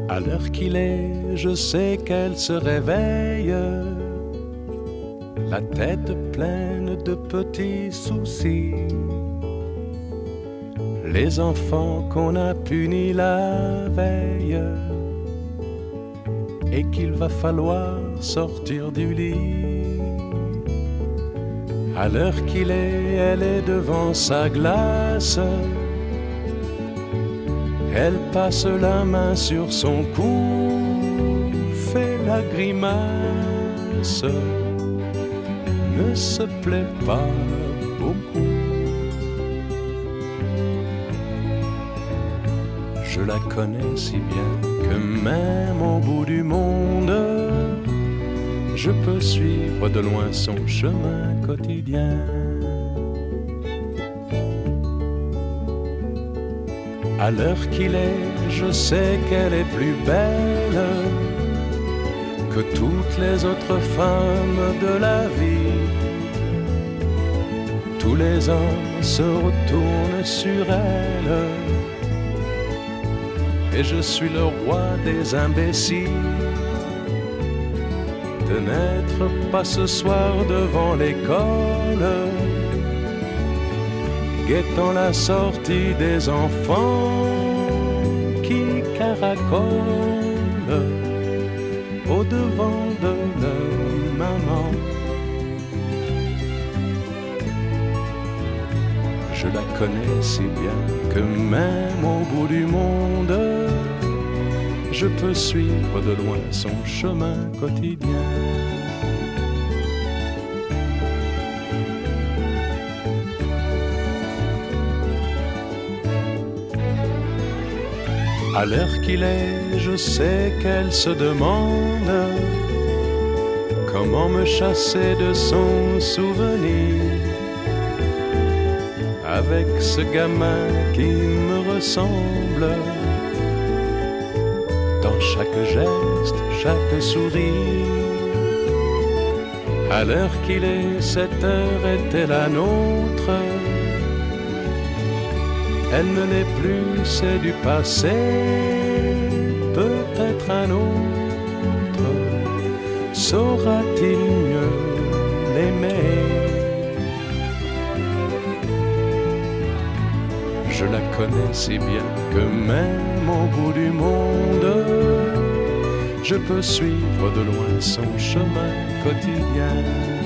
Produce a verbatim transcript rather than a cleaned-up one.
À l'heure qu'il est, je sais qu'elle se réveille, la tête pleine de petits soucis. Les enfants qu'on a punis la veille et qu'il va falloir sortir du lit. À l'heure qu'il est, elle est devant sa glace. Elle passe la main sur son cou, fait la grimace, ne se plaît pas beaucoup. Je la connais si bien que même au bout du monde, je peux suivre de loin son chemin quotidien. À l'heure qu'il est, je sais qu'elle est plus belle que toutes les autres femmes de la vie. Tous les ans se retournent sur elle et je suis le roi des imbéciles. De n'être pas ce soir devant l'école, guettant la sortie des enfants qui caracolent au devant de leur maman. Je la connais si bien que même au bout du monde, je peux suivre de loin son chemin quotidien. À l'heure qu'il est, je sais qu'elle se demande comment me chasser de son souvenir. Avec ce gamin qui me ressemble, dans chaque geste, chaque sourire. À l'heure qu'il est, cette heure était la nôtre. Elle ne l'est plus, c'est du passé, peut-être un autre saura-t-il mieux l'aimer. Je la connais si bien que même au bout du monde, je peux suivre de loin son chemin quotidien.